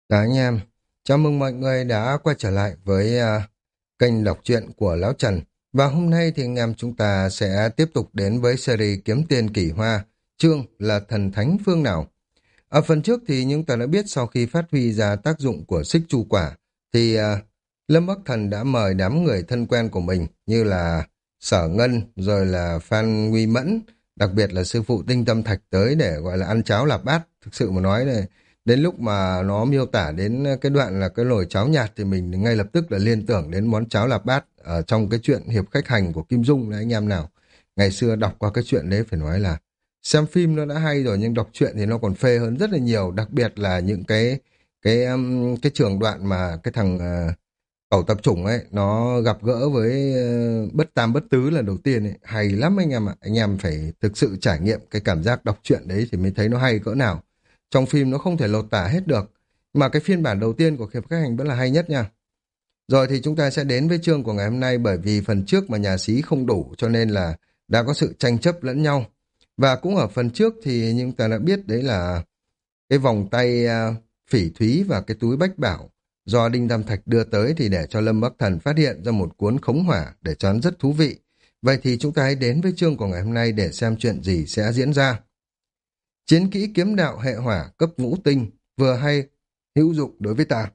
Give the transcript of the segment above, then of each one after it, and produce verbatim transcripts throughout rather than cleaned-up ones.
Cả anh em, chào mừng mọi người đã quay trở lại với à, kênh đọc truyện của Lão Trần. Và hôm nay thì anh em chúng ta sẽ tiếp tục đến với series Kiếm Tiền Kỳ Hoa, chương là Thần Thánh Phương Nào. Ở phần trước thì chúng ta đã biết sau khi phát huy ra tác dụng của xích chu quả, thì à, Lâm Bắc Thần đã mời đám người thân quen của mình như là Sở Ngân, rồi là Phan Nguy Mẫn, đặc biệt là sư phụ Tinh Tâm Thạch tới để gọi là ăn cháo lạp bát. Thực sự mà nói này, đến lúc mà nó miêu tả đến cái đoạn là cái nồi cháo nhạt thì mình ngay lập tức là liên tưởng đến món cháo lạp bát ở trong cái chuyện Hiệp Khách Hành của Kim Dung đấy anh em nào. Ngày xưa đọc qua cái chuyện đấy phải nói là xem phim nó đã hay rồi nhưng đọc truyện thì nó còn phê hơn rất là nhiều, đặc biệt là những cái cái um, cái trường đoạn mà cái thằng uh, cẩu tập chủng ấy nó gặp gỡ với uh, bất tam bất tứ lần đầu tiên ấy, hay lắm anh em ạ. Anh em phải thực sự trải nghiệm cái cảm giác đọc truyện đấy thì mới thấy nó hay cỡ nào. Trong phim nó không thể lột tả hết được, mà cái phiên bản đầu tiên của Hiệp Khách Hành vẫn là hay nhất nha. Rồi thì chúng ta sẽ đến với chương của ngày hôm nay, bởi vì phần trước mà nhà sĩ không đủ cho nên là đã có sự tranh chấp lẫn nhau. Và cũng ở phần trước thì chúng ta đã biết đấy là cái vòng tay à, phỉ thúy và cái túi bách bảo do Đinh Tam Thạch đưa tới thì để cho Lâm Bắc Thần phát hiện ra một cuốn khống hỏa để cho hắn rất thú vị. Vậy thì chúng ta hãy đến với chương của ngày hôm nay để xem chuyện gì sẽ diễn ra. Chiến kỹ kiếm đạo hệ hỏa cấp ngũ tinh, vừa hay, hữu dụng đối với ta.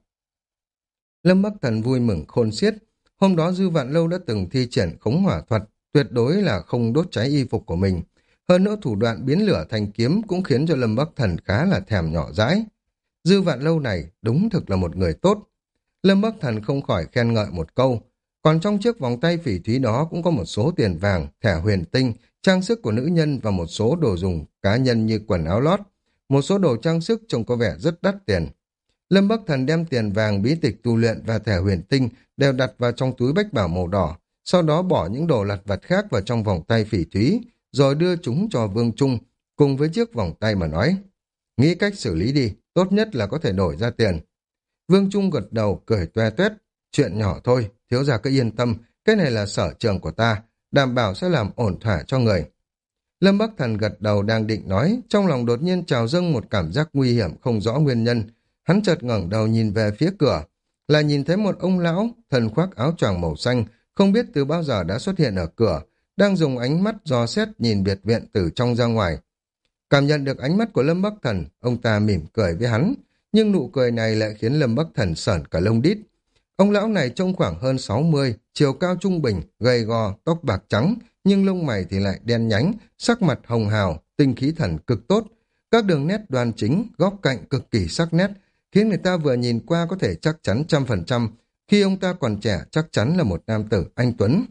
Lâm Bắc Thần vui mừng khôn xiết. Hôm đó Dư Vạn Lâu đã từng thi triển khống hỏa thuật, tuyệt đối là không đốt cháy y phục của mình. Hơn nữa thủ đoạn biến lửa thành kiếm cũng khiến cho Lâm Bắc Thần khá là thèm nhỏ dãi. Dư Vạn Lâu này đúng thực là một người tốt. Lâm Bắc Thần không khỏi khen ngợi một câu. Còn trong chiếc vòng tay phỉ thúy đó cũng có một số tiền vàng, thẻ huyền tinh, trang sức của nữ nhân và một số đồ dùng cá nhân như quần áo lót. Một số đồ trang sức trông có vẻ rất đắt tiền. Lâm Bắc Thần đem tiền vàng, bí tịch tu luyện và thẻ huyền tinh đều đặt vào trong túi bách bảo màu đỏ, sau đó bỏ những đồ lặt vặt khác vào trong vòng tay phỉ thúy, rồi đưa chúng cho Vương Trung, cùng với chiếc vòng tay mà nói. Nghĩ cách xử lý đi, tốt nhất là có thể đổi ra tiền. Vương Trung gật đầu, cười toe toét. Chuyện nhỏ thôi, thiếu gia cứ yên tâm, cái này là sở trường của ta, đảm bảo sẽ làm ổn thỏa cho người. Lâm Bắc Thần gật đầu đang định nói, trong lòng đột nhiên trào dâng một cảm giác nguy hiểm không rõ nguyên nhân. Hắn chợt ngẩng đầu nhìn về phía cửa, là nhìn thấy một ông lão, thân khoác áo choàng màu xanh, không biết từ bao giờ đã xuất hiện ở cửa, đang dùng ánh mắt dò xét nhìn biệt viện từ trong ra ngoài. Cảm nhận được ánh mắt của Lâm Bắc Thần, ông ta mỉm cười với hắn, nhưng nụ cười này lại khiến Lâm Bắc Thần sởn cả lông đít. Ông lão này trông khoảng hơn sáu mươi, chiều cao trung bình, gầy gò, tóc bạc trắng, nhưng lông mày thì lại đen nhánh, sắc mặt hồng hào, tinh khí thần cực tốt. Các đường nét đoan chính, góc cạnh cực kỳ sắc nét, khiến người ta vừa nhìn qua có thể chắc chắn trăm phần trăm, khi ông ta còn trẻ chắc chắn là một nam tử anh tuấn.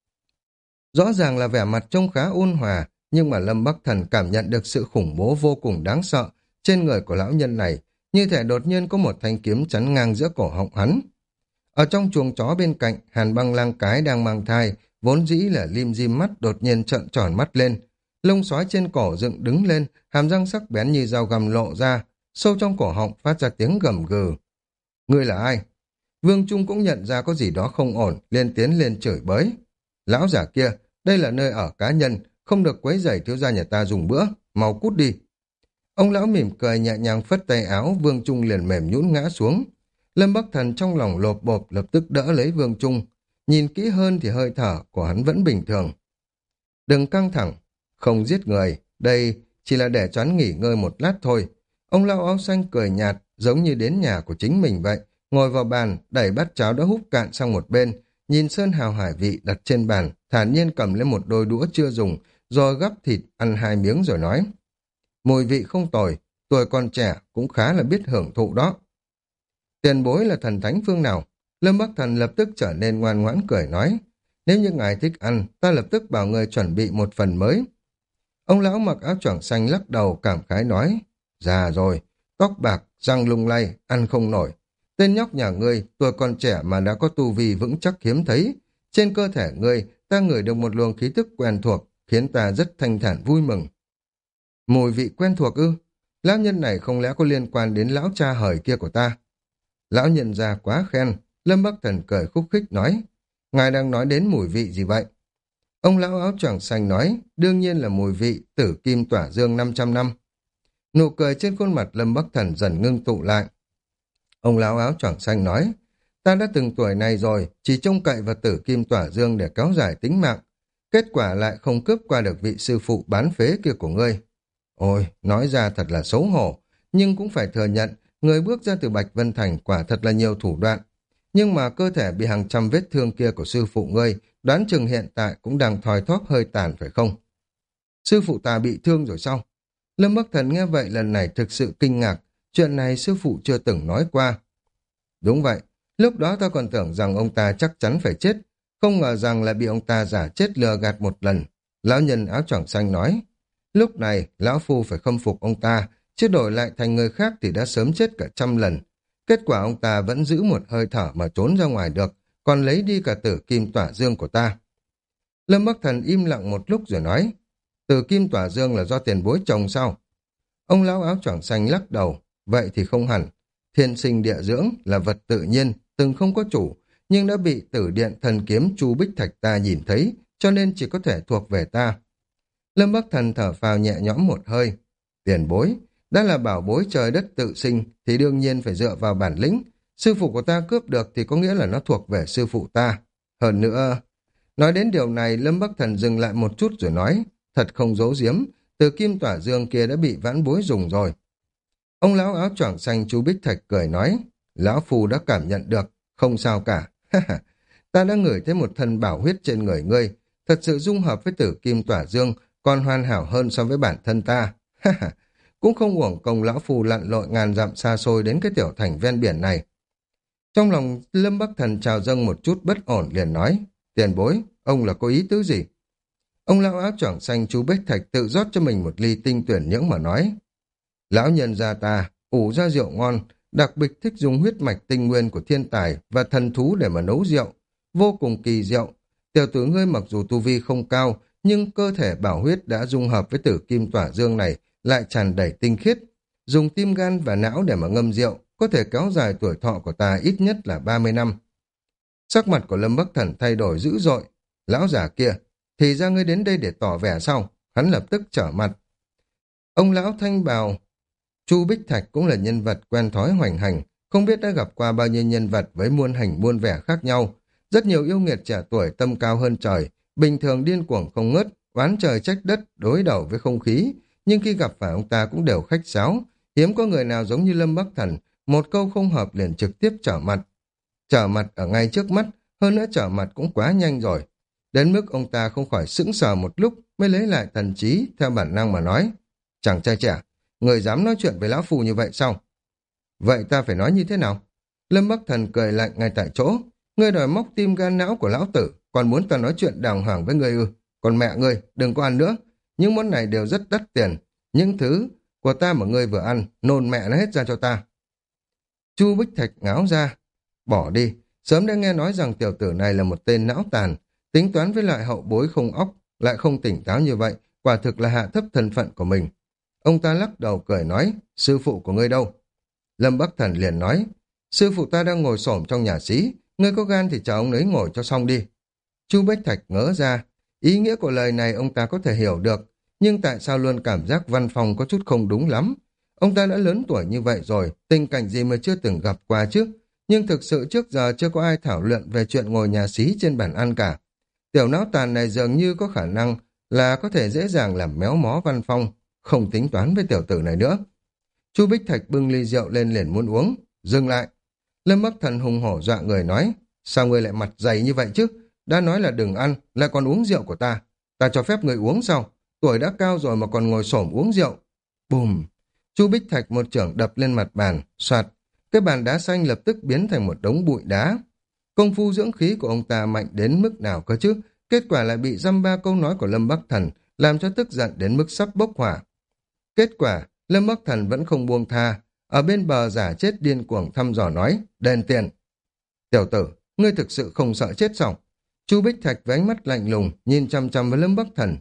Rõ ràng là vẻ mặt trông khá ôn hòa, nhưng mà Lâm Bắc Thần cảm nhận được sự khủng bố vô cùng đáng sợ trên người của lão nhân này, như thể đột nhiên có một thanh kiếm chắn ngang giữa cổ họng hắn. Ở trong chuồng chó bên cạnh, Hàn Băng Lang cái đang mang thai, vốn dĩ là lim dim mắt đột nhiên trợn tròn mắt lên. Lông sói trên cổ dựng đứng lên, hàm răng sắc bén như dao găm lộ ra, sâu trong cổ họng phát ra tiếng gầm gừ. Ngươi là ai? Vương Trung cũng nhận ra có gì đó không ổn, lên tiến lên chửi bới. Lão giả kia, đây là nơi ở cá nhân, không được quấy rầy thiếu gia nhà ta dùng bữa, mau cút đi. Ông lão mỉm cười nhẹ nhàng phất tay áo, Vương Trung liền mềm nhũn ngã xuống. Lâm Bắc Thần trong lòng lộp bộp lập tức đỡ lấy Vương Trung. Nhìn kỹ hơn thì hơi thở của hắn vẫn bình thường. Đừng căng thẳng, không giết người, đây chỉ là để cho hắn nghỉ ngơi một lát thôi. Ông lão áo xanh cười nhạt, giống như đến nhà của chính mình vậy, ngồi vào bàn, đẩy bát cháo đã húp cạn sang một bên, nhìn sơn hào hải vị đặt trên bàn, thản nhiên cầm lên một đôi đũa chưa dùng, rồi gắp thịt ăn hai miếng rồi nói. Mùi vị không tồi, tuổi còn trẻ cũng khá là biết hưởng thụ đó. Tiền bối là thần thánh phương nào? Lâm Bắc Thần lập tức trở nên ngoan ngoãn cười nói. Nếu như ngài thích ăn, ta lập tức bảo người chuẩn bị một phần mới. Ông lão mặc áo choàng xanh lắc đầu cảm khái nói. Già rồi, tóc bạc, răng lung lay, ăn không nổi. Tên nhóc nhà ngươi, tuổi còn trẻ mà đã có tu vi vững chắc hiếm thấy. Trên cơ thể ngươi, ta ngửi được một luồng khí tức quen thuộc, khiến ta rất thanh thản vui mừng. Mùi vị quen thuộc ư? Lão nhân này không lẽ có liên quan đến lão cha hời kia của ta? Lão nhân già quá khen, Lâm Bắc Thần cười khúc khích nói. Ngài đang nói đến mùi vị gì vậy? Ông lão áo choàng xanh nói, đương nhiên là mùi vị tử kim tỏa dương năm trăm năm. Nụ cười trên khuôn mặt Lâm Bắc Thần dần ngưng tụ lại. Ông lão áo choàng xanh nói, ta đã từng tuổi này rồi, chỉ trông cậy vào tử kim tỏa dương để kéo dài tính mạng. Kết quả lại không cướp qua được vị sư phụ bán phế kia của ngươi. Ôi, nói ra thật là xấu hổ, nhưng cũng phải thừa nhận, người bước ra từ Bạch Vân Thành quả thật là nhiều thủ đoạn. Nhưng mà cơ thể bị hàng trăm vết thương kia của sư phụ ngươi, đoán chừng hiện tại cũng đang thoi thóp hơi tàn phải không? Sư phụ ta bị thương rồi sao? Lâm Bắc Thần nghe vậy lần này thực sự kinh ngạc, chuyện này sư phụ chưa từng nói qua. Đúng vậy, lúc đó ta còn tưởng rằng ông ta chắc chắn phải chết, không ngờ rằng lại bị ông ta giả chết lừa gạt một lần. Lão nhân áo choàng xanh nói, lúc này lão phu phải khâm phục ông ta, chứ đổi lại thành người khác thì đã sớm chết cả trăm lần. Kết quả ông ta vẫn giữ một hơi thở mà trốn ra ngoài được, còn lấy đi cả tử kim tỏa dương của ta. Lâm Bắc Thần im lặng một lúc rồi nói, tử kim tỏa dương là do tiền bối trồng sao? Ông lão áo choàng xanh lắc đầu, vậy thì không hẳn. Thiên sinh địa dưỡng là vật tự nhiên, từng không có chủ, nhưng đã bị tử điện thần kiếm Chu Bích Thạch ta nhìn thấy, cho nên chỉ có thể thuộc về ta. Lâm Bắc Thần thở phào nhẹ nhõm một hơi. Tiền bối, đã là bảo bối trời đất tự sinh, thì đương nhiên phải dựa vào bản lĩnh. Sư phụ của ta cướp được thì có nghĩa là nó thuộc về sư phụ ta. Hơn nữa, nói đến điều này, Lâm Bắc Thần dừng lại một chút rồi nói, thật không giấu giếm, từ kim tỏa dương kia đã bị vãn bối dùng rồi. Ông lão áo choàng xanh Chu Bích Thạch cười nói, lão phu đã cảm nhận được, không sao cả. Ta đã ngửi thấy một thân bảo huyết trên người ngươi, thật sự dung hợp với tử kim tỏa dương, còn hoàn hảo hơn so với bản thân ta. Cũng không uổng công lão phu lặn lội ngàn dặm xa xôi đến cái tiểu thành ven biển này. Trong lòng Lâm Bắc Thần trào dâng một chút bất ổn liền nói, tiền bối, ông là có ý tứ gì? Ông lão áo choàng xanh Chu Bích Thạch tự rót cho mình một ly tinh tuyển nhưỡng mà nói, lão nhân gia ta ủ ra rượu ngon, đặc biệt thích dùng huyết mạch tinh nguyên của thiên tài và thần thú để mà nấu rượu, vô cùng kỳ diệu. Tiểu tử ngươi mặc dù tu vi không cao, nhưng cơ thể bảo huyết đã dung hợp với tử kim tỏa dương này lại tràn đầy tinh khiết. Dùng tim gan và não để mà ngâm rượu, có thể kéo dài tuổi thọ của ta ít nhất là ba mươi năm. Sắc mặt của Lâm Bắc Thần thay đổi dữ dội. Lão già kia, thì ra ngươi đến đây để tỏ vẻ sao? Hắn lập tức trở mặt. Ông lão thanh bào Chu Bích Thạch cũng là nhân vật quen thói hoành hành, không biết đã gặp qua bao nhiêu nhân vật với muôn hành muôn vẻ khác nhau. Rất nhiều yêu nghiệt trẻ tuổi tâm cao hơn trời, bình thường điên cuồng không ngớt, oán trời trách đất, đối đầu với không khí. Nhưng khi gặp phải ông ta cũng đều khách sáo, hiếm có người nào giống như Lâm Bắc Thần, một câu không hợp liền trực tiếp trở mặt. Trở mặt ở ngay trước mắt, hơn nữa trở mặt cũng quá nhanh rồi. Đến mức ông ta không khỏi sững sờ một lúc mới lấy lại thần trí theo bản năng mà nói, chàng trai trẻ, người dám nói chuyện với lão phù như vậy sao? Vậy ta phải nói như thế nào? Lâm Bắc Thần cười lạnh ngay tại chỗ, ngươi đòi móc tim gan não của lão tử, còn muốn ta nói chuyện đàng hoàng với ngươi ư? Còn mẹ ngươi, đừng có ăn nữa, những món này đều rất đắt tiền, những thứ của ta mà ngươi vừa ăn, nôn mẹ nó hết ra cho ta. Chu Bích Thạch ngáo ra, bỏ đi, sớm đã nghe nói rằng tiểu tử này là một tên não tàn, tính toán với loại hậu bối không óc, lại không tỉnh táo như vậy, quả thực là hạ thấp thân phận của mình. Ông ta lắc đầu cười nói, sư phụ của ngươi đâu? Lâm Bắc Thần liền nói, sư phụ ta đang ngồi xổm trong nhà xí, ngươi có gan thì chờ ông ấy ngồi cho xong đi. Chu Bích Thạch ngỡ ra, ý nghĩa của lời này ông ta có thể hiểu được, nhưng tại sao luôn cảm giác Văn Phong có chút không đúng lắm? Ông ta đã lớn tuổi như vậy rồi, tình cảnh gì mà chưa từng gặp qua chứ? Nhưng thực sự trước giờ chưa có ai thảo luận về chuyện ngồi nhà xí trên bàn ăn cả. Tiểu não tàn này dường như có khả năng là có thể dễ dàng làm méo mó Văn Phong, không tính toán với tiểu tử này nữa. Chu Bích Thạch bưng ly rượu lên liền muốn uống, dừng lại. Lâm Bắc Thần hùng hổ dọa người nói, sao ngươi lại mặt dày như vậy chứ? Đã nói là đừng ăn, lại còn uống rượu của ta. Ta cho phép người uống sao? Tuổi đã cao rồi mà còn ngồi xổm uống rượu. Bùm! Chu Bích Thạch một chưởng đập lên mặt bàn, soạt. Cái bàn đá xanh lập tức biến thành một đống bụi đá. Công phu dưỡng khí của ông ta mạnh đến mức nào cơ chứ? Kết quả lại bị dăm ba câu nói của Lâm Bắc Thần làm cho tức giận đến mức sắp bốc hỏa. Kết quả, Lâm Bắc Thần vẫn không buông tha, ở bên bờ giả chết điên cuồng thăm dò nói, đền tiền. Tiểu tử, ngươi thực sự không sợ chết sao? Chu Bích Thạch với ánh mắt lạnh lùng nhìn chăm chăm với Lâm Bắc Thần.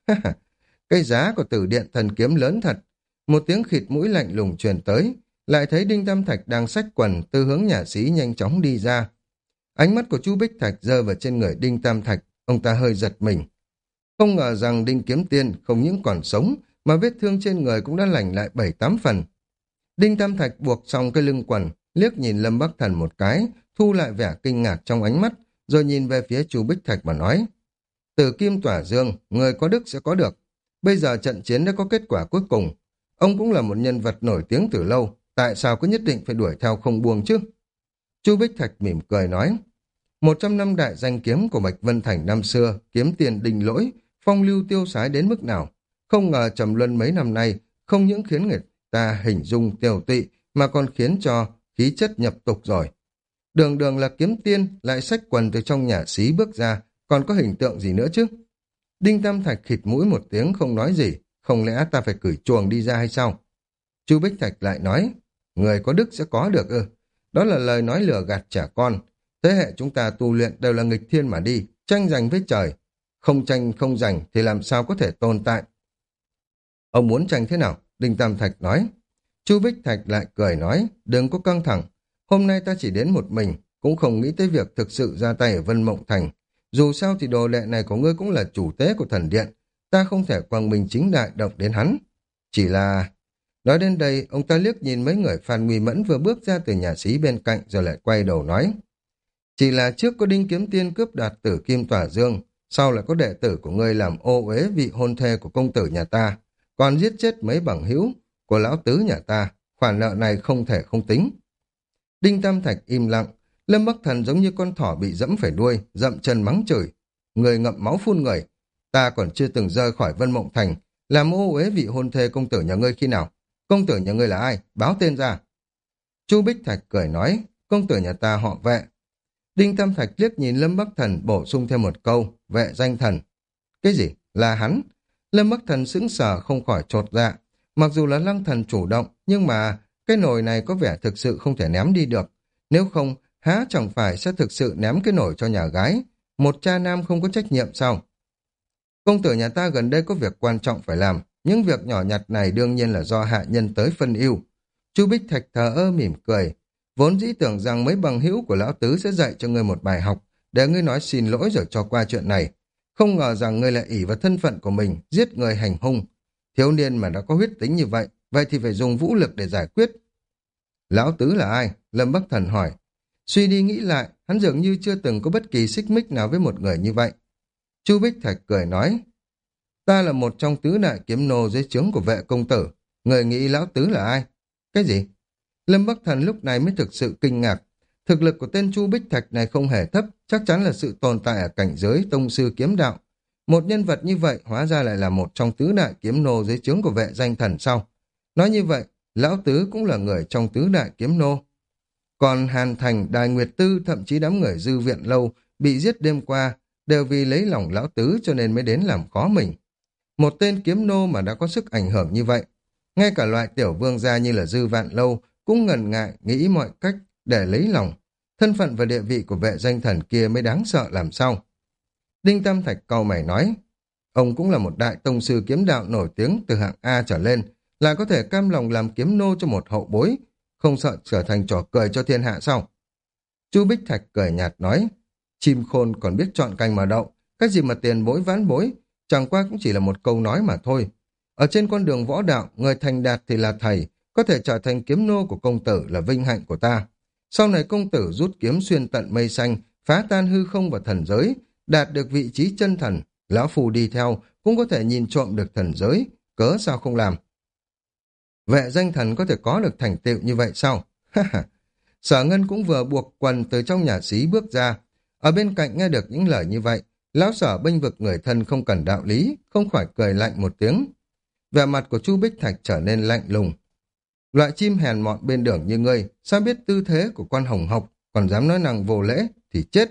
Cái giá của tử điện thần kiếm lớn thật. Một tiếng khịt mũi lạnh lùng truyền tới, lại thấy Đinh Tam Thạch đang xách quần từ hướng nhà sĩ nhanh chóng đi ra. Ánh mắt của Chu Bích Thạch rơi vào trên người Đinh Tam Thạch, ông ta hơi giật mình. Không ngờ rằng Đinh Kiếm Tiên không những còn sống, mà vết thương trên người cũng đã lành lại bảy tám phần. Đinh Tam Thạch buộc xong cái lưng quần, liếc nhìn Lâm Bắc Thần một cái, thu lại vẻ kinh ngạc trong ánh mắt, rồi nhìn về phía Chu Bích Thạch mà nói. Tử kim tỏa dương, người có đức sẽ có được. Bây giờ trận chiến đã có kết quả cuối cùng. Ông cũng là một nhân vật nổi tiếng từ lâu, tại sao cứ nhất định phải đuổi theo không buông chứ? Chu Bích Thạch mỉm cười nói. Một trăm năm đại danh kiếm của Bạch Vân Thành năm xưa, kiếm tiền đình lỗi, phong lưu tiêu sái đến mức nào. Không ngờ trầm luân mấy năm nay, không những khiến người ta hình dung tiều tụy, mà còn khiến cho khí chất nhập tục rồi. Đường đường là kiếm tiên, lại xách quần từ trong nhà xí bước ra, còn có hình tượng gì nữa chứ? Đinh Tam Thạch khịt mũi một tiếng không nói gì, không lẽ ta phải cởi chuồng đi ra hay sao? Chu Bích Thạch lại nói, người có đức sẽ có được ư? Đó là lời nói lừa gạt trẻ con. Thế hệ chúng ta tu luyện đều là nghịch thiên mà đi, tranh giành với trời. Không tranh không giành thì làm sao có thể tồn tại? Ông muốn tranh thế nào? Đinh Tam Thạch nói. Chu Bích Thạch lại cười nói, đừng có căng thẳng. Hôm nay ta chỉ đến một mình, cũng không nghĩ tới việc thực sự ra tay ở Vân Mộng Thành. Dù sao thì đồ đệ này của ngươi cũng là chủ tế của thần điện, ta không thể quang minh chính đại động đến hắn. Chỉ là... Nói đến đây, ông ta liếc nhìn mấy người Phan Nguy Mẫn vừa bước ra từ nhà xí bên cạnh rồi lại quay đầu nói. Chỉ là trước có Đinh Kiếm Tiên cướp đoạt Tử Kim Tỏa Dương, sau lại có đệ tử của ngươi làm ô uế vị hôn thê của công tử nhà ta, còn giết chết mấy bằng hữu của lão tứ nhà ta, khoản nợ này không thể không tính. Đinh Tam Thạch im lặng, Lâm Bắc Thần giống như con thỏ bị dẫm phải đuôi, dậm chân mắng chửi. Người ngậm máu phun người, ta còn chưa từng rời khỏi Vân Mộng Thành, làm ô uế vị hôn thê công tử nhà ngươi khi nào? Công tử nhà ngươi là ai? Báo tên ra. Chu Bích Thạch cười nói, công tử nhà ta họ Vệ. Đinh Tam Thạch liếc nhìn Lâm Bắc Thần bổ sung thêm một câu, Vệ danh thần. Cái gì? Là hắn? Lâm Bắc Thần sững sờ không khỏi chột dạ. Mặc dù là Lăng Thần chủ động, nhưng mà cái nồi này có vẻ thực sự không thể ném đi được. Nếu không, há chẳng phải sẽ thực sự ném cái nồi cho nhà gái. Một cha nam không có trách nhiệm sao? Công tử nhà ta gần đây có việc quan trọng phải làm. Những việc nhỏ nhặt này đương nhiên là do hạ nhân tới phân ưu. Chu Bích Thạch thờ ơ mỉm cười. Vốn dĩ tưởng rằng mấy bằng hữu của lão tứ sẽ dạy cho ngươi một bài học, để ngươi nói xin lỗi rồi cho qua chuyện này. Không ngờ rằng ngươi lại ỷ vào thân phận của mình, giết người hành hung. Thiếu niên mà đã có huyết tính như vậy, vậy thì phải dùng vũ lực để giải quyết. Lão tứ là ai? Lâm Bắc Thần hỏi. Suy đi nghĩ lại, hắn dường như chưa từng có bất kỳ xích mích nào với một người như vậy. Chu Bích Thạch cười nói, ta là một trong tứ đại kiếm nô dưới trướng của Vệ công tử. Người nghĩ lão tứ là ai? Cái gì? Lâm Bắc Thần lúc này mới thực sự kinh ngạc. Thực lực của tên Chu Bích Thạch này không hề thấp, chắc chắn là sự tồn tại ở cảnh giới tông sư kiếm đạo. Một nhân vật như vậy hóa ra lại là một trong tứ đại kiếm nô dưới trướng của Vệ danh thần sau. Nói như vậy, lão tứ cũng là người trong tứ đại kiếm nô. Còn Hàn Thành, Đài Nguyệt Tư, thậm chí đám người dư viện lâu bị giết đêm qua, đều vì lấy lòng lão tứ cho nên mới đến làm khó mình. Một tên kiếm nô mà đã có sức ảnh hưởng như vậy, ngay cả loại tiểu vương gia như là dư vạn lâu cũng ngần ngại nghĩ mọi cách để lấy lòng. Thân phận và địa vị của Vệ danh thần kia mới đáng sợ làm sao. Đinh Tam Thạch cau mày nói, ông cũng là một đại tông sư kiếm đạo nổi tiếng từ hạng A trở lên, lại có thể cam lòng làm kiếm nô cho một hậu bối, không sợ trở thành trò cười cho thiên hạ sao? Chu Bích Thạch cười nhạt nói, chim khôn còn biết chọn cành mà đậu, cái gì mà tiền bối vãn bối, chẳng qua cũng chỉ là một câu nói mà thôi. Ở trên con đường võ đạo, người thành đạt thì là thầy, có thể trở thành kiếm nô của công tử là vinh hạnh của ta. Sau này công tử rút kiếm xuyên tận mây xanh, phá tan hư không và thần giới, đạt được vị trí chân thần, lão phù đi theo cũng có thể nhìn trộm được thần giới, cớ sao không làm? Vệ danh thần có thể có được thành tựu như vậy sao? Sở Ngân cũng vừa buộc quần từ trong nhà xí bước ra. Ở bên cạnh nghe được những lời như vậy, lão Sở bênh vực người thân không cần đạo lý, không khỏi cười lạnh một tiếng. Vẻ mặt của Chu Bích Thạch trở nên lạnh lùng. Loại chim hèn mọn bên đường như ngươi, sao biết tư thế của quan hồng học, còn dám nói năng vô lễ, thì chết.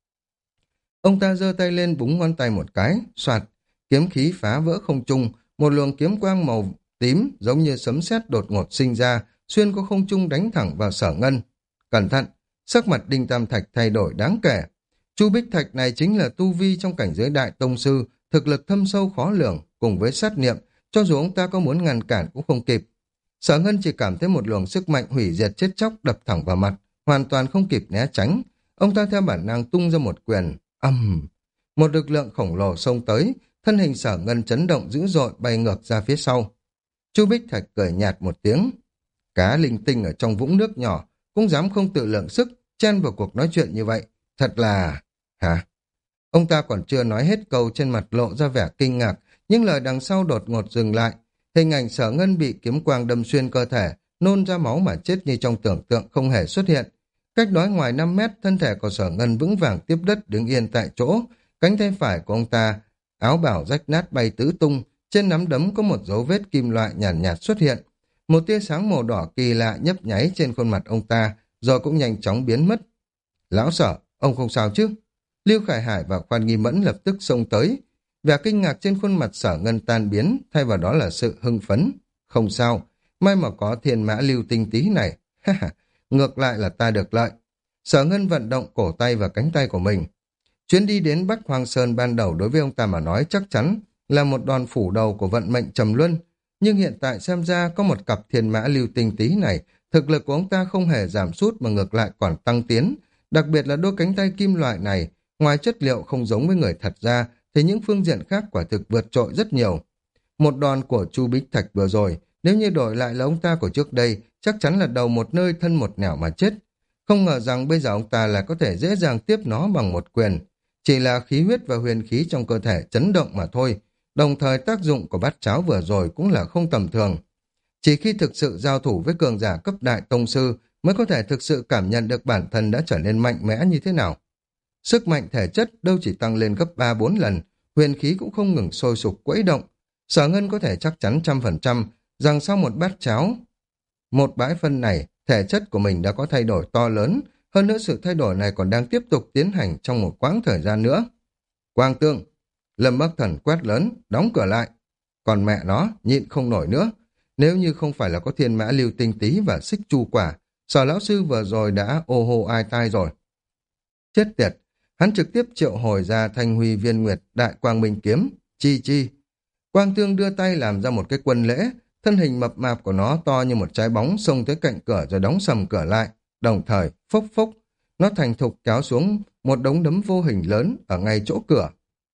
Ông ta giơ tay lên búng ngón tay một cái, soạt, kiếm khí phá vỡ không trung, một luồng kiếm quang màu tím giống như sấm sét đột ngột sinh ra, xuyên qua không trung đánh thẳng vào Sở Ngân. Cẩn thận, sắc mặt Đinh Tam Thạch thay đổi đáng kể. Chu Bích Thạch này chính là tu vi trong cảnh giới đại tông sư, thực lực thâm sâu khó lường, cùng với sát niệm, cho dù ông ta có muốn ngăn cản cũng không kịp. Sở Ngân chỉ cảm thấy một luồng sức mạnh hủy diệt chết chóc đập thẳng vào mặt, hoàn toàn không kịp né tránh. Ông ta theo bản năng tung ra một quyền, ầm, một lực lượng khổng lồ xông tới, thân hình Sở Ngân chấn động dữ dội bay ngược ra phía sau. Chu Bích Thạch cười nhạt một tiếng, cá linh tinh ở trong vũng nước nhỏ, cũng dám không tự lượng sức, chen vào cuộc nói chuyện như vậy. Thật là... Hả? Ông ta còn chưa nói hết câu, trên mặt lộ ra vẻ kinh ngạc, nhưng lời đằng sau đột ngột dừng lại. Hình ảnh Sở Ngân bị kiếm quang đâm xuyên cơ thể, nôn ra máu mà chết như trong tưởng tượng không hề xuất hiện. Cách đó ngoài năm mét, thân thể của Sở Ngân vững vàng tiếp đất đứng yên tại chỗ, cánh tay phải của ông ta, áo bảo rách nát bay tứ tung, trên nắm đấm có một dấu vết kim loại nhàn nhạt, nhạt xuất hiện. Một tia sáng màu đỏ kỳ lạ nhấp nháy trên khuôn mặt ông ta, rồi cũng nhanh chóng biến mất. Lão Sở, ông không sao chứ? Lưu Khải Hải và Khoan Nghi Mẫn lập tức xông tới. Vẻ kinh ngạc trên khuôn mặt Sở Ngân tan biến, thay vào đó là sự hưng phấn. Không sao, may mà có thiên mã lưu tinh tí này. Ngược lại là ta được lợi. Sở Ngân vận động cổ tay và cánh tay của mình. Chuyến đi đến Bắc Hoang Sơn ban đầu đối với ông ta mà nói chắc chắn là một đòn phủ đầu của vận mệnh trầm luân. Nhưng hiện tại xem ra có một cặp thiên mã lưu tinh tí này, thực lực của ông ta không hề giảm sút mà ngược lại còn tăng tiến. Đặc biệt là đôi cánh tay kim loại này, ngoài chất liệu không giống với người thật ra, thì những phương diện khác quả thực vượt trội rất nhiều. Một đòn của Chu Bích Thạch vừa rồi, nếu như đổi lại là ông ta của trước đây, chắc chắn là đầu một nơi thân một nẻo mà chết. Không ngờ rằng bây giờ ông ta lại có thể dễ dàng tiếp nó bằng một quyền. Chỉ là khí huyết và huyền khí trong cơ thể chấn động mà thôi. Đồng thời tác dụng của bát cháo vừa rồi cũng là không tầm thường. Chỉ khi thực sự giao thủ với cường giả cấp đại tông sư mới có thể thực sự cảm nhận được bản thân đã trở nên mạnh mẽ như thế nào. Sức mạnh thể chất đâu chỉ tăng lên gấp ba bốn lần, huyền khí cũng không ngừng sôi sục quẫy động. Sở Ngân có thể chắc chắn trăm phần trăm rằng sau một bát cháo, một bãi phân này, thể chất của mình đã có thay đổi to lớn, hơn nữa sự thay đổi này còn đang tiếp tục tiến hành trong một quãng thời gian nữa. Quang Tương, Lâm Bắc Thần quét lớn, đóng cửa lại. Còn mẹ nó, nhịn không nổi nữa. Nếu như không phải là có thiên mã lưu tinh tí và xích chu quả, Sở lão sư vừa rồi đã ô hô ai tai rồi. Chết tiệt, hắn trực tiếp triệu hồi ra Thanh Huy Viên Nguyệt Đại Quang Minh Kiếm, chi chi. Quang Tương đưa tay làm ra một cái quân lễ, thân hình mập mạp của nó to như một trái bóng xông tới cạnh cửa rồi đóng sầm cửa lại, đồng thời phốc phốc, nó thành thục kéo xuống một đống đấm vô hình lớn ở ngay chỗ cửa.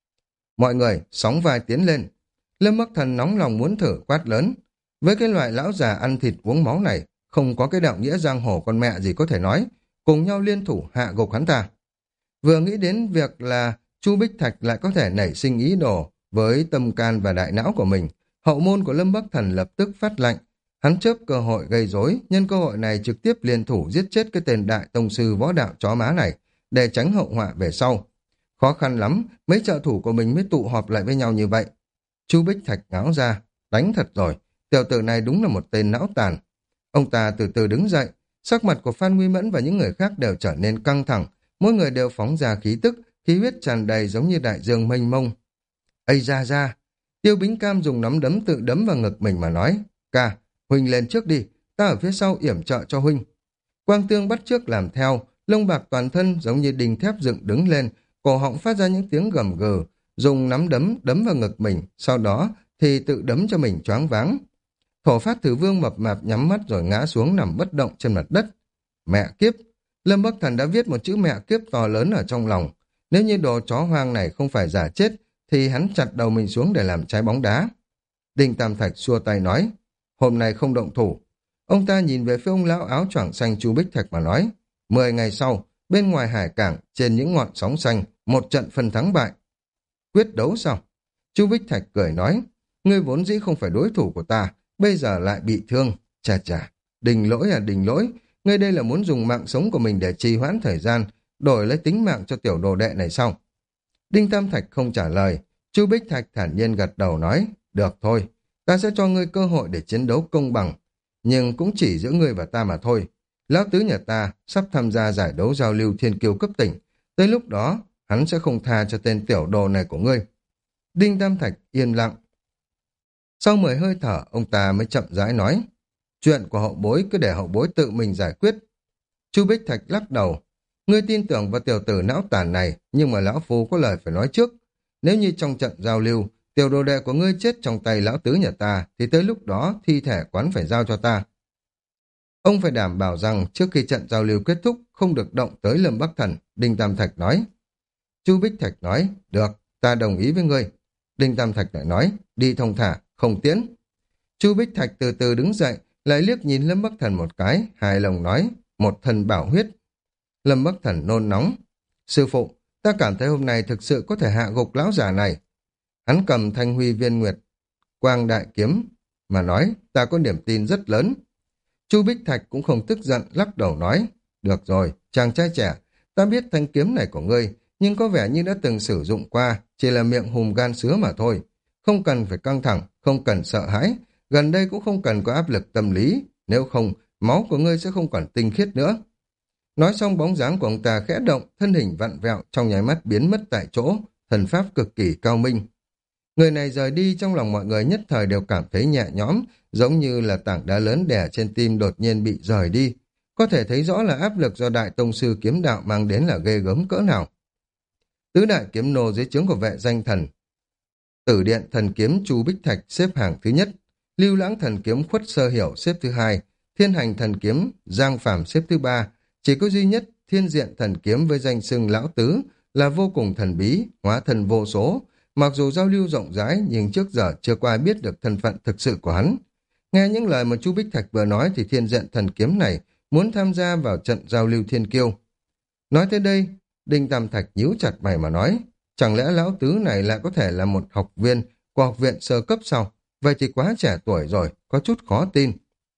Mọi người sóng vai tiến lên. Lâm Bắc Thần nóng lòng muốn thử quát lớn. Với cái loại lão già ăn thịt uống máu này, không có cái đạo nghĩa giang hồ con mẹ gì có thể nói, cùng nhau liên thủ hạ gục hắn ta. Vừa nghĩ đến việc là Chu Bích Thạch lại có thể nảy sinh ý đồ với tâm can và đại não của mình, hậu môn của Lâm Bắc Thần lập tức phát lạnh. Hắn chớp cơ hội gây rối, nhân cơ hội này trực tiếp liên thủ giết chết cái tên đại tông sư võ đạo chó má này, để tránh hậu họa về sau. Khó khăn lắm, mấy trợ thủ của mình mới tụ họp lại với nhau như vậy. Chu Bích Thạch ngáo ra, đánh thật rồi, tiểu tử này đúng là một tên não tàn. Ông ta từ từ đứng dậy, sắc mặt của Phan Nguy Mẫn và những người khác đều trở nên căng thẳng, mỗi người đều phóng ra khí tức, khí huyết tràn đầy giống như đại dương mênh mông. Ây ra ra, Tiêu Bính Cam dùng nắm đấm tự đấm vào ngực mình mà nói, ca, Huynh lên trước đi, ta ở phía sau yểm trợ cho Huynh. Quang Tương bắt chước làm theo, lông bạc toàn thân giống như đinh thép dựng đứng lên, cổ họng phát ra những tiếng gầm gừ, dùng nắm đấm đấm vào ngực mình, sau đó thì tự đấm cho mình choáng váng. Thổ Phát Thử Vương mập mạp nhắm mắt rồi ngã xuống nằm bất động trên mặt đất. Mẹ kiếp! Lâm Bắc Thần đã viết một chữ mẹ kiếp to lớn ở trong lòng. Nếu như đồ chó hoang này không phải giả chết, thì hắn chặt đầu mình xuống để làm trái bóng đá. Đinh Tam Thạch xua tay nói, hôm nay không động thủ. Ông ta nhìn về phía ông lão áo choàng xanh Chu Bích Thạch mà nói, mười ngày sau, bên ngoài hải cảng, trên những ngọn sóng xanh, một trận phân thắng bại. Quyết đấu sao? Chu Bích Thạch cười nói, ngươi vốn dĩ không phải đối thủ của ta, bây giờ lại bị thương. Chà chà, đình lỗi à đình lỗi, ngươi đây là muốn dùng mạng sống của mình để trì hoãn thời gian, đổi lấy tính mạng cho tiểu đồ đệ này sao? Đinh Tam Thạch không trả lời, Chu Bích Thạch thản nhiên gật đầu nói, được thôi, ta sẽ cho ngươi cơ hội để chiến đấu công bằng, nhưng cũng chỉ giữa ngươi và ta mà thôi. Lão tứ nhà ta sắp tham gia giải đấu giao lưu thiên kiêu cấp tỉnh, tới lúc đó hắn sẽ không tha cho tên tiểu đồ này của ngươi. Đinh Tam Thạch yên lặng. Sau mười hơi thở, ông ta mới chậm rãi nói, chuyện của hậu bối cứ để hậu bối tự mình giải quyết. Chu Bích Thạch lắc đầu, ngươi tin tưởng vào tiểu tử não tàn này, nhưng mà lão phu có lời phải nói trước. Nếu như trong trận giao lưu, tiểu đồ đệ của ngươi chết trong tay lão tứ nhà ta, thì tới lúc đó thi thể quán phải giao cho ta. Ông phải đảm bảo rằng trước khi trận giao lưu kết thúc không được động tới Lâm Bắc Thần, Đinh Tam Thạch nói. Chu Bích Thạch nói, được, ta đồng ý với ngươi. Đinh Tam Thạch lại nói, đi thông thả, không tiễn. Chu Bích Thạch từ từ đứng dậy, lại liếc nhìn Lâm Bắc Thần một cái, hài lòng nói, một thân bảo huyết. Lâm Bắc Thần nôn nóng. Sư phụ, ta cảm thấy hôm nay thực sự có thể hạ gục lão già này. Hắn cầm thanh huy viên nguyệt, quang đại kiếm, mà nói, ta có niềm tin rất lớn. Chu Bích Thạch cũng không tức giận, lắc đầu nói, được rồi, chàng trai trẻ, ta biết thanh kiếm này của ngươi, nhưng có vẻ như đã từng sử dụng qua, chỉ là miệng hùm gan sứa mà thôi. Không cần phải căng thẳng, không cần sợ hãi, gần đây cũng không cần có áp lực tâm lý, nếu không, máu của ngươi sẽ không còn tinh khiết nữa. Nói xong bóng dáng của ông ta khẽ động, thân hình vặn vẹo, trong nháy mắt biến mất tại chỗ, thần pháp cực kỳ cao minh. Người này rời đi, trong lòng mọi người nhất thời đều cảm thấy nhẹ nhõm, giống như là tảng đá lớn đè trên tim đột nhiên bị rời đi. Có thể thấy rõ là áp lực do Đại Tông Sư kiếm đạo mang đến là ghê gớm cỡ nào. Tứ đại kiếm nô dưới trướng của vệ danh thần. Tử điện thần kiếm Chu Bích Thạch xếp hạng thứ nhất, Lưu Lãng thần kiếm Khuất Sơ Hiểu xếp thứ hai, Thiên Hành thần kiếm Giang Phàm xếp thứ ba, chỉ có duy nhất Thiên Diện thần kiếm với danh xưng Lão Tứ là vô cùng thần bí, hóa thần vô số. Mặc dù giao lưu rộng rãi nhưng trước giờ chưa có ai biết được thân phận thực sự của hắn. Nghe những lời mà Chu Bích Thạch vừa nói thì Thiên Diện thần kiếm này muốn tham gia vào trận giao lưu thiên kiêu. Nói tới đây, Đinh Tam Thạch nhíu chặt mày mà nói, chẳng lẽ Lão Tứ này lại có thể là một học viên của học viện sơ cấp sao? Vậy thì quá trẻ tuổi rồi, có chút khó tin.